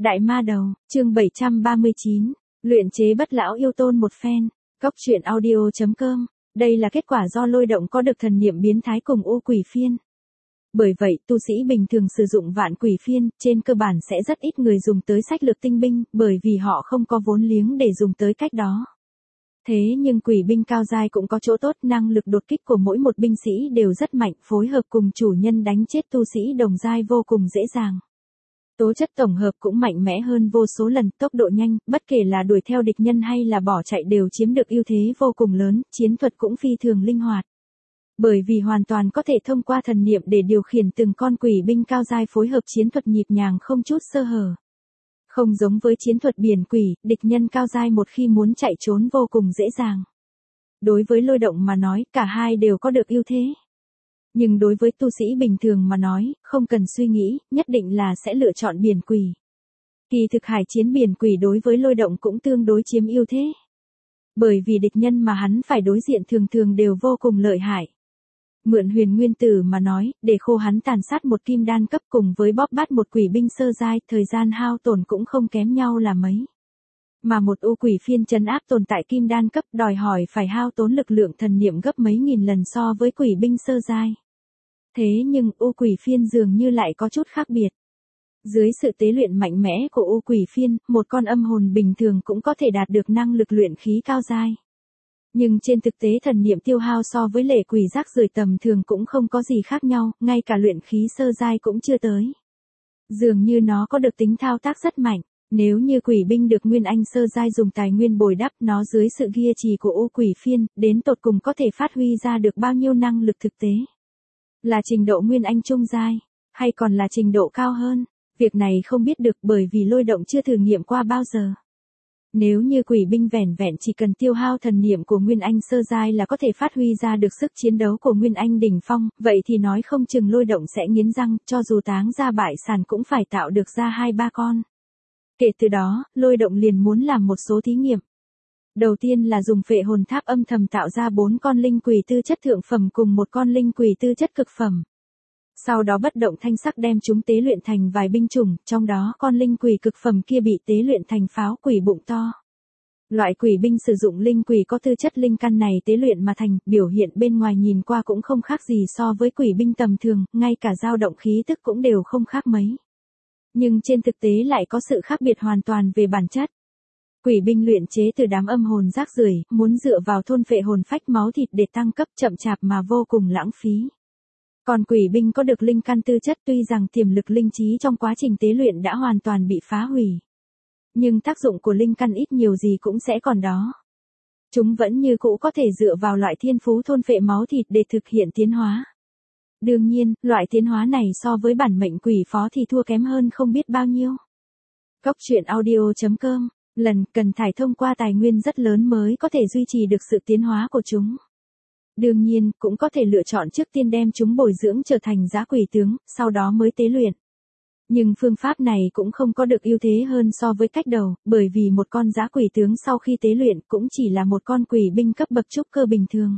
Đại ma đầu, chương 739, luyện chế bất lão yêu tôn một phen, góc truyện audio.com, đây là kết quả do lôi động có được thần niệm biến thái cùng u quỷ phiên. Bởi vậy, tu sĩ bình thường sử dụng vạn quỷ phiên, trên cơ bản sẽ rất ít người dùng tới sách lược tinh binh, bởi vì họ không có vốn liếng để dùng tới cách đó. Thế nhưng quỷ binh cao giai cũng có chỗ tốt, năng lực đột kích của mỗi một binh sĩ đều rất mạnh, phối hợp cùng chủ nhân đánh chết tu sĩ đồng giai vô cùng dễ dàng. Tố chất tổng hợp cũng mạnh mẽ hơn vô số lần, tốc độ nhanh, bất kể là đuổi theo địch nhân hay là bỏ chạy đều chiếm được ưu thế vô cùng lớn, chiến thuật cũng phi thường linh hoạt. Bởi vì hoàn toàn có thể thông qua thần niệm để điều khiển từng con quỷ binh cao giai phối hợp chiến thuật nhịp nhàng không chút sơ hở. Không giống với chiến thuật biển quỷ, địch nhân cao giai một khi muốn chạy trốn vô cùng dễ dàng. Đối với lôi động mà nói, cả hai đều có được ưu thế. Nhưng đối với tu sĩ bình thường mà nói, không cần suy nghĩ, nhất định là sẽ lựa chọn biển quỷ. Kỳ thực hải chiến biển quỷ đối với lôi động cũng tương đối chiếm ưu thế. Bởi vì địch nhân mà hắn phải đối diện thường thường đều vô cùng lợi hại. Mượn huyền nguyên tử mà nói, để khô hắn tàn sát một kim đan cấp cùng với bóp bắt một quỷ binh sơ giai, thời gian hao tổn cũng không kém nhau là mấy. Mà một u quỷ phiên trấn áp tồn tại kim đan cấp đòi hỏi phải hao tốn lực lượng thần niệm gấp mấy nghìn lần so với quỷ binh sơ giai. Thế nhưng u quỷ phiên dường như lại có chút khác biệt. Dưới sự tế luyện mạnh mẽ của u quỷ phiên, một con âm hồn bình thường cũng có thể đạt được năng lực luyện khí cao giai. Nhưng trên thực tế thần niệm tiêu hao so với lệ quỷ rác rưởi tầm thường cũng không có gì khác nhau, ngay cả luyện khí sơ giai cũng chưa tới. Dường như nó có được tính thao tác rất mạnh. Nếu như quỷ binh được Nguyên Anh sơ giai dùng tài nguyên bồi đắp nó dưới sự gia trì của u quỷ phiên, đến tột cùng có thể phát huy ra được bao nhiêu năng lực thực tế. Là trình độ Nguyên Anh trung giai, hay còn là trình độ cao hơn, việc này không biết được bởi vì lôi động chưa thử nghiệm qua bao giờ. Nếu như quỷ binh vẻn vẹn chỉ cần tiêu hao thần niệm của Nguyên Anh sơ giai là có thể phát huy ra được sức chiến đấu của Nguyên Anh đỉnh phong, vậy thì nói không chừng lôi động sẽ nghiến răng, cho dù táng ra bại sản cũng phải tạo được ra 2-3 con. Kể từ đó, lôi động liền muốn làm một số thí nghiệm. Đầu tiên là dùng phệ hồn tháp âm thầm tạo ra 4 con linh quỷ tư chất thượng phẩm cùng một con linh quỷ tư chất cực phẩm. Sau đó bất động thanh sắc đem chúng tế luyện thành vài binh chủng, trong đó con linh quỷ cực phẩm kia bị tế luyện thành pháo quỷ bụng to. Loại quỷ binh sử dụng linh quỷ có tư chất linh căn này tế luyện mà thành, biểu hiện bên ngoài nhìn qua cũng không khác gì so với quỷ binh tầm thường, ngay cả dao động khí tức cũng đều không khác mấy. Nhưng trên thực tế lại có sự khác biệt hoàn toàn về bản chất. Quỷ binh luyện chế từ đám âm hồn rác rưởi, muốn dựa vào thôn phệ hồn phách máu thịt để tăng cấp chậm chạp mà vô cùng lãng phí. Còn quỷ binh có được linh căn tư chất tuy rằng tiềm lực linh trí trong quá trình tế luyện đã hoàn toàn bị phá hủy. Nhưng tác dụng của linh căn ít nhiều gì cũng sẽ còn đó. Chúng vẫn như cũ có thể dựa vào loại thiên phú thôn phệ máu thịt để thực hiện tiến hóa. Đương nhiên, loại tiến hóa này so với bản mệnh quỷ phó thì thua kém hơn không biết bao nhiêu. Góc truyện audio.com, lần cần thải thông qua tài nguyên rất lớn mới có thể duy trì được sự tiến hóa của chúng. Đương nhiên, cũng có thể lựa chọn trước tiên đem chúng bồi dưỡng trở thành dã quỷ tướng, sau đó mới tế luyện. Nhưng phương pháp này cũng không có được ưu thế hơn so với cách đầu, bởi vì một con dã quỷ tướng sau khi tế luyện cũng chỉ là một con quỷ binh cấp bậc trúc cơ bình thường.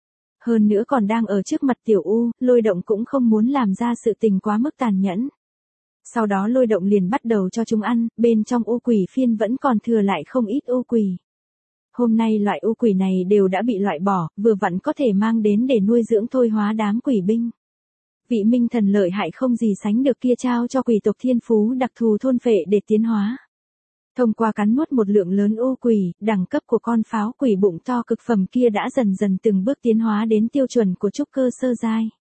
Hơn nữa còn đang ở trước mặt tiểu u, lôi động cũng không muốn làm ra sự tình quá mức tàn nhẫn. Sau đó lôi động liền bắt đầu cho chúng ăn, bên trong u quỷ phiên vẫn còn thừa lại không ít u quỷ. Hôm nay loại u quỷ này đều đã bị loại bỏ, vừa vặn có thể mang đến để nuôi dưỡng thôi hóa đám quỷ binh. Vị minh thần lợi hại không gì sánh được kia trao cho quỷ tộc thiên phú đặc thù thôn phệ để tiến hóa. Thông qua cắn nuốt một lượng lớn u quỷ, đẳng cấp của con pháo quỷ bụng to cực phẩm kia đã dần dần từng bước tiến hóa đến tiêu chuẩn của trúc cơ sơ giai.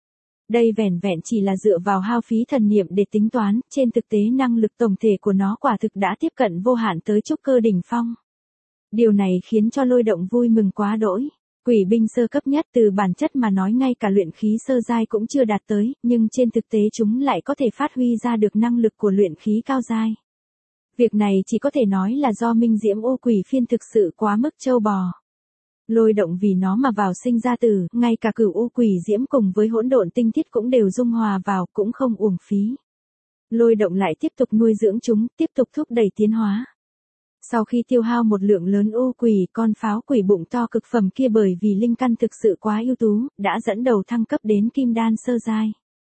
Đây vẻn vẹn chỉ là dựa vào hao phí thần niệm để tính toán, trên thực tế năng lực tổng thể của nó quả thực đã tiếp cận vô hạn tới trúc cơ đỉnh phong. Điều này khiến cho lôi động vui mừng quá đỗi. Quỷ binh sơ cấp nhất từ bản chất mà nói ngay cả luyện khí sơ giai cũng chưa đạt tới, nhưng trên thực tế chúng lại có thể phát huy ra được năng lực của luyện khí cao giai. Việc này chỉ có thể nói là do minh diễm u quỷ phiên thực sự quá mức trâu bò. Lôi động vì nó mà vào sinh ra tử, ngay cả cửu u quỷ diễm cùng với hỗn độn tinh thiết cũng đều dung hòa vào, cũng không uổng phí. Lôi động lại tiếp tục nuôi dưỡng chúng, tiếp tục thúc đẩy tiến hóa. Sau khi tiêu hao một lượng lớn u quỷ, con pháo quỷ bụng to cực phẩm kia bởi vì linh căn thực sự quá ưu tú, đã dẫn đầu thăng cấp đến kim đan sơ giai.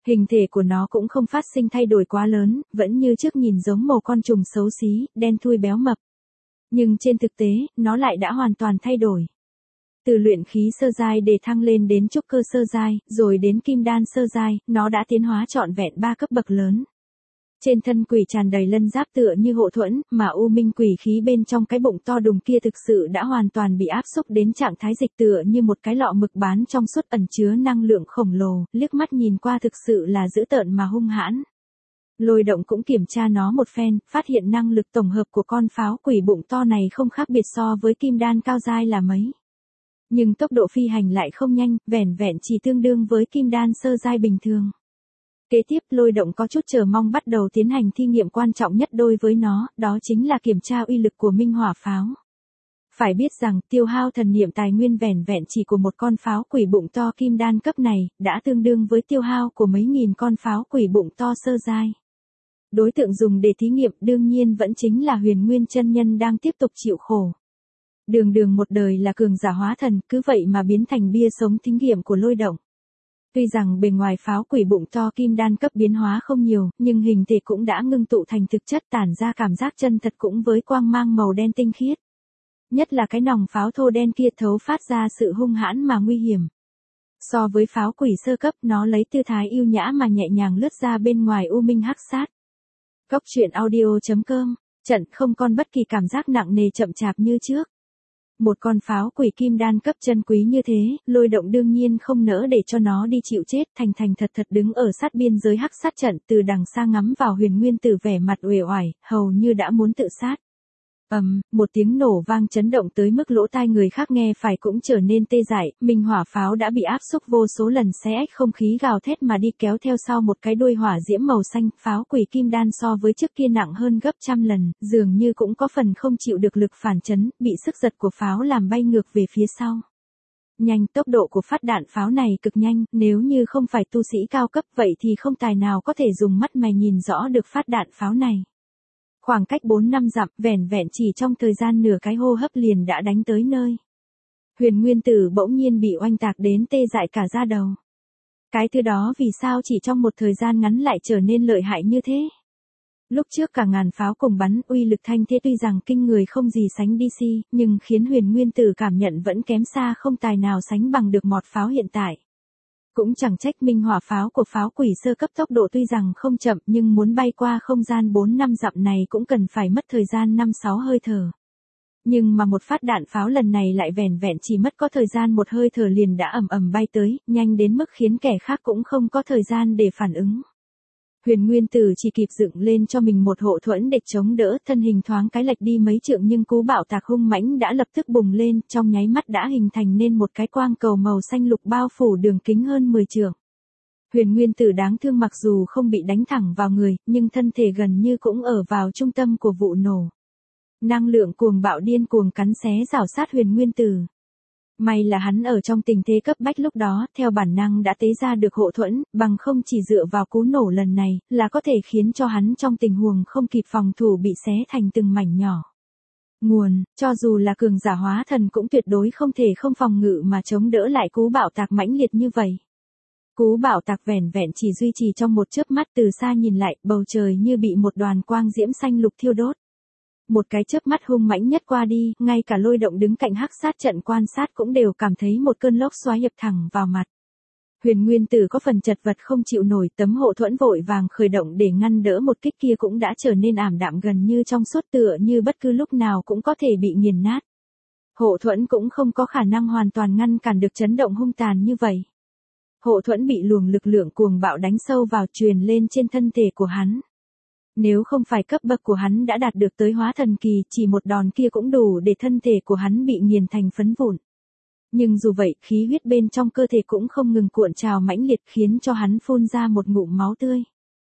Hình thể của nó cũng không phát sinh thay đổi quá lớn, vẫn như trước nhìn giống một con trùng xấu xí, đen thui béo mập. Nhưng trên thực tế, nó lại đã hoàn toàn thay đổi. Từ luyện khí sơ giai để thăng lên đến trúc cơ sơ giai, rồi đến kim đan sơ giai, nó đã tiến hóa trọn vẹn 3 cấp bậc lớn. Trên thân quỷ tràn đầy lân giáp tựa như hộ thuẫn, mà u minh quỷ khí bên trong cái bụng to đùng kia thực sự đã hoàn toàn bị áp xúc đến trạng thái dịch tựa như một cái lọ mực bán trong suốt ẩn chứa năng lượng khổng lồ, liếc mắt nhìn qua thực sự là dữ tợn mà hung hãn. Lôi Động cũng kiểm tra nó một phen, phát hiện năng lực tổng hợp của con pháo quỷ bụng to này không khác biệt so với kim đan cao giai là mấy. Nhưng tốc độ phi hành lại không nhanh, vẻn vẹn chỉ tương đương với kim đan sơ giai bình thường. Kế tiếp Lôi Động có chút chờ mong bắt đầu tiến hành thí nghiệm quan trọng nhất đối với nó, đó chính là kiểm tra uy lực của minh hỏa pháo. Phải biết rằng tiêu hao thần niệm tài nguyên vẻn vẹn chỉ của một con pháo quỷ bụng to kim đan cấp này, đã tương đương với tiêu hao của mấy nghìn con pháo quỷ bụng to sơ giai. Đối tượng dùng để thí nghiệm đương nhiên vẫn chính là Huyền Nguyên chân nhân đang tiếp tục chịu khổ. Đường đường một đời là cường giả hóa thần, cứ vậy mà biến thành bia sống thí nghiệm của Lôi Động. Tuy rằng bề ngoài pháo quỷ bụng to kim đan cấp biến hóa không nhiều, nhưng hình thể cũng đã ngưng tụ thành thực chất, tản ra cảm giác chân thật cũng với quang mang màu đen tinh khiết. Nhất là cái nòng pháo thô đen kia thấu phát ra sự hung hãn mà nguy hiểm. So với pháo quỷ sơ cấp, nó lấy tư thái yêu nhã mà nhẹ nhàng lướt ra bên ngoài u minh hắc sát. Góc truyện audio.com, trận không còn bất kỳ cảm giác nặng nề chậm chạp như trước. Một con pháo quỷ kim đan cấp chân quý như thế, Lôi Động đương nhiên không nỡ để cho nó đi chịu chết, thành thành thật thật đứng ở sát biên giới hắc sát trận, từ đằng xa ngắm vào Huyền Nguyên Tử vẻ mặt uể oải, hầu như đã muốn tự sát. Một tiếng nổ vang chấn động tới mức lỗ tai người khác nghe phải cũng trở nên tê dại, minh hỏa pháo đã bị áp xúc vô số lần xé ách không khí gào thét mà đi, kéo theo sau một cái đuôi hỏa diễm màu xanh. Pháo quỷ kim đan so với trước kia nặng hơn gấp trăm lần, dường như cũng có phần không chịu được lực phản chấn, bị sức giật của pháo làm bay ngược về phía sau. Nhanh, tốc độ của phát đạn pháo này cực nhanh, nếu như không phải tu sĩ cao cấp vậy thì không tài nào có thể dùng mắt mày nhìn rõ được phát đạn pháo này. Khoảng cách 4-5 dặm, vẻn vẹn chỉ trong thời gian nửa cái hô hấp liền đã đánh tới nơi. Huyền Nguyên Tử bỗng nhiên bị oanh tạc đến tê dại cả da đầu. Cái thứ đó vì sao chỉ trong một thời gian ngắn lại trở nên lợi hại như thế? Lúc trước cả ngàn pháo cùng bắn, uy lực thanh thế tuy rằng kinh người không gì sánh DC, nhưng khiến Huyền Nguyên Tử cảm nhận vẫn kém xa, không tài nào sánh bằng được mọt pháo hiện tại. Cũng chẳng trách minh hỏa pháo của pháo quỷ sơ cấp tốc độ tuy rằng không chậm, nhưng muốn bay qua không gian 4-5 dặm này cũng cần phải mất thời gian 5-6 hơi thở. Nhưng mà một phát đạn pháo lần này lại vẻn vẹn chỉ mất có thời gian một hơi thở liền đã ầm ầm bay tới, nhanh đến mức khiến kẻ khác cũng không có thời gian để phản ứng. Huyền Nguyên Tử chỉ kịp dựng lên cho mình một hộ thuẫn để chống đỡ, thân hình thoáng cái lệch đi mấy trượng nhưng cú bạo tạc hung mãnh đã lập tức bùng lên, trong nháy mắt đã hình thành nên một cái quang cầu màu xanh lục bao phủ đường kính hơn 10 trượng. Huyền Nguyên Tử đáng thương mặc dù không bị đánh thẳng vào người, nhưng thân thể gần như cũng ở vào trung tâm của vụ nổ. Năng lượng cuồng bạo điên cuồng cắn xé rảo sát Huyền Nguyên Tử. May là hắn ở trong tình thế cấp bách lúc đó, theo bản năng đã tế ra được hộ thuẫn, bằng không chỉ dựa vào cú nổ lần này, là có thể khiến cho hắn trong tình huống không kịp phòng thủ bị xé thành từng mảnh nhỏ. Nguồn, cho dù là cường giả hóa thần cũng tuyệt đối không thể không phòng ngự mà chống đỡ lại cú bạo tạc mãnh liệt như vậy. Cú bạo tạc vẻn vẹn chỉ duy trì trong một chớp mắt, từ xa nhìn lại, bầu trời như bị một đoàn quang diễm xanh lục thiêu đốt. Một cái chớp mắt hung mãnh nhất qua đi, ngay cả Lôi Động đứng cạnh hắc sát trận quan sát cũng đều cảm thấy một cơn lốc xoáy ập thẳng vào mặt. Huyền Nguyên Tử có phần chật vật không chịu nổi, tấm hộ thuẫn vội vàng khởi động để ngăn đỡ một kích kia cũng đã trở nên ảm đạm gần như trong suốt, tựa như bất cứ lúc nào cũng có thể bị nghiền nát. Hộ thuẫn cũng không có khả năng hoàn toàn ngăn cản được chấn động hung tàn như vậy. Hộ thuẫn bị luồng lực lượng cuồng bạo đánh sâu vào, truyền lên trên thân thể của hắn. Nếu không phải cấp bậc của hắn đã đạt được tới hóa thần kỳ, chỉ một đòn kia cũng đủ để thân thể của hắn bị nghiền thành phấn vụn. Nhưng dù vậy, khí huyết bên trong cơ thể cũng không ngừng cuộn trào mãnh liệt, khiến cho hắn phun ra một ngụm máu tươi.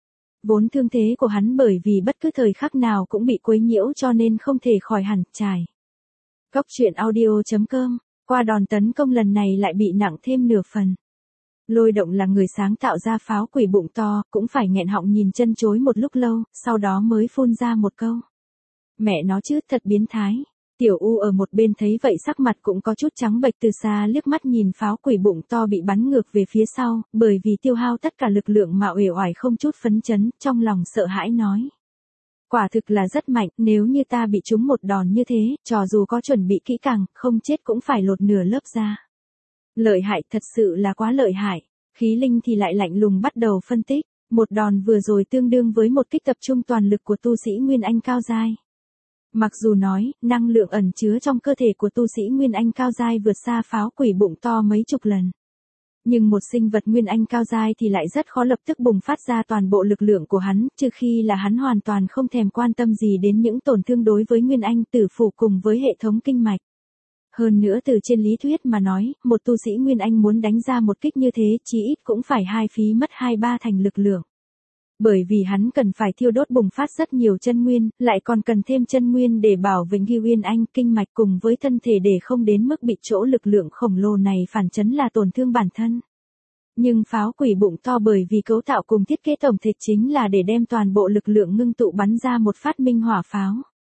Vốn thương thế của hắn bởi vì bất cứ thời khắc nào cũng bị quấy nhiễu cho nên không thể khỏi hẳn trải. Góc truyện audio.com, qua đòn tấn công lần này lại bị nặng thêm nửa phần. Lôi Động là người sáng tạo ra pháo quỷ bụng to, cũng phải nghẹn họng nhìn chân chối một lúc lâu, sau đó mới phun ra một câu. Mẹ nó chứ, thật biến thái. Tiểu U ở một bên thấy vậy sắc mặt cũng có chút trắng bệch, từ xa liếc mắt nhìn pháo quỷ bụng to bị bắn ngược về phía sau, bởi vì tiêu hao tất cả lực lượng mà uể oải không chút phấn chấn, trong lòng sợ hãi nói. Quả thực là rất mạnh, nếu như ta bị trúng một đòn như thế, cho dù có chuẩn bị kỹ càng, không chết cũng phải lột nửa lớp da. Lợi hại, thật sự là quá lợi hại. Khí linh thì lại lạnh lùng bắt đầu phân tích, một đòn vừa rồi tương đương với một kích tập trung toàn lực của tu sĩ Nguyên Anh cao giai. Mặc dù nói, năng lượng ẩn chứa trong cơ thể của tu sĩ Nguyên Anh cao giai vượt xa pháo quỷ bụng to mấy chục lần. Nhưng một sinh vật Nguyên Anh cao giai thì lại rất khó lập tức bùng phát ra toàn bộ lực lượng của hắn, trừ khi là hắn hoàn toàn không thèm quan tâm gì đến những tổn thương đối với Nguyên Anh tử phủ cùng với hệ thống kinh mạch. Hơn nữa từ trên lý thuyết mà nói, một tu sĩ Nguyên Anh muốn đánh ra một kích như thế chí ít cũng phải hai phí mất 2-3 thành lực lượng. Bởi vì hắn cần phải thiêu đốt bùng phát rất nhiều chân nguyên, lại còn cần thêm chân nguyên để bảo vệ Nguyên Anh kinh mạch cùng với thân thể để không đến mức bị chỗ lực lượng khổng lồ này phản chấn là tổn thương bản thân. Nhưng pháo quỷ bụng to bởi vì cấu tạo cùng thiết kế tổng thể chính là để đem toàn bộ lực lượng ngưng tụ bắn ra một phát minh hỏa pháo.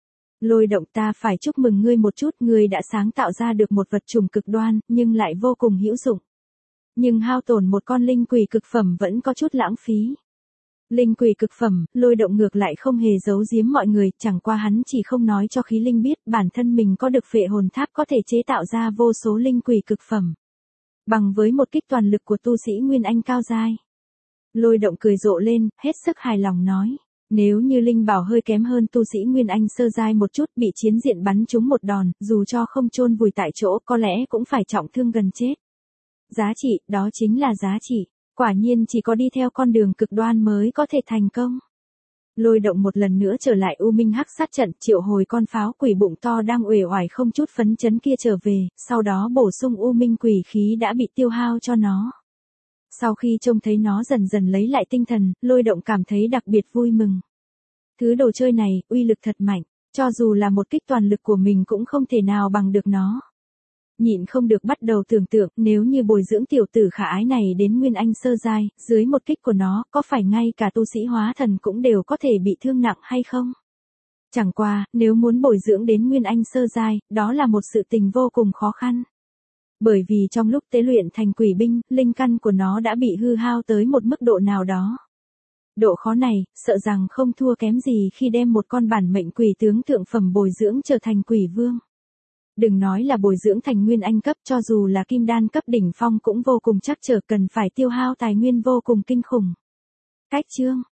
Lôi Động, ta phải chúc mừng ngươi một chút, ngươi đã sáng tạo ra được một vật chủng cực đoan, nhưng lại vô cùng hữu dụng. Nhưng hao tổn một con linh quỷ cực phẩm vẫn có chút lãng phí. Linh quỷ cực phẩm, Lôi Động ngược lại không hề giấu giếm mọi người, chẳng qua hắn chỉ không nói cho khí linh biết bản thân mình có được phệ hồn tháp có thể chế tạo ra vô số linh quỷ cực phẩm. Bằng với một kích toàn lực của tu sĩ Nguyên Anh cao giai. Lôi Động cười rộ lên, hết sức hài lòng nói. Nếu như linh bảo hơi kém hơn tu sĩ Nguyên Anh sơ giai một chút bị chiến diện bắn trúng một đòn, dù cho không chôn vùi tại chỗ có lẽ cũng phải trọng thương gần chết. Giá trị, đó chính là giá trị. Quả nhiên chỉ có đi theo con đường cực đoan mới có thể thành công. Lôi Động một lần nữa trở lại U Minh Hắc sát trận, triệu hồi con pháo quỷ bụng to đang uể oải không chút phấn chấn kia trở về, sau đó bổ sung U Minh quỷ khí đã bị tiêu hao cho nó. Sau khi trông thấy nó dần dần lấy lại tinh thần, Lôi Động cảm thấy đặc biệt vui mừng. Thứ đồ chơi này, uy lực thật mạnh, cho dù là một kích toàn lực của mình cũng không thể nào bằng được nó. Nhịn không được bắt đầu tưởng tượng, nếu như bồi dưỡng tiểu tử khả ái này đến Nguyên Anh sơ giai, dưới một kích của nó, có phải ngay cả tu sĩ hóa thần cũng đều có thể bị thương nặng hay không? Chẳng qua, nếu muốn bồi dưỡng đến Nguyên Anh sơ giai, đó là một sự tình vô cùng khó khăn. Bởi vì trong lúc tế luyện thành quỷ binh, linh căn của nó đã bị hư hao tới một mức độ nào đó. Độ khó này, sợ rằng không thua kém gì khi đem một con bản mệnh quỷ tướng thượng phẩm bồi dưỡng trở thành quỷ vương. Đừng nói là bồi dưỡng thành Nguyên Anh cấp, cho dù là kim đan cấp đỉnh phong cũng vô cùng chắc trở, cần phải tiêu hao tài nguyên vô cùng kinh khủng. Cách chương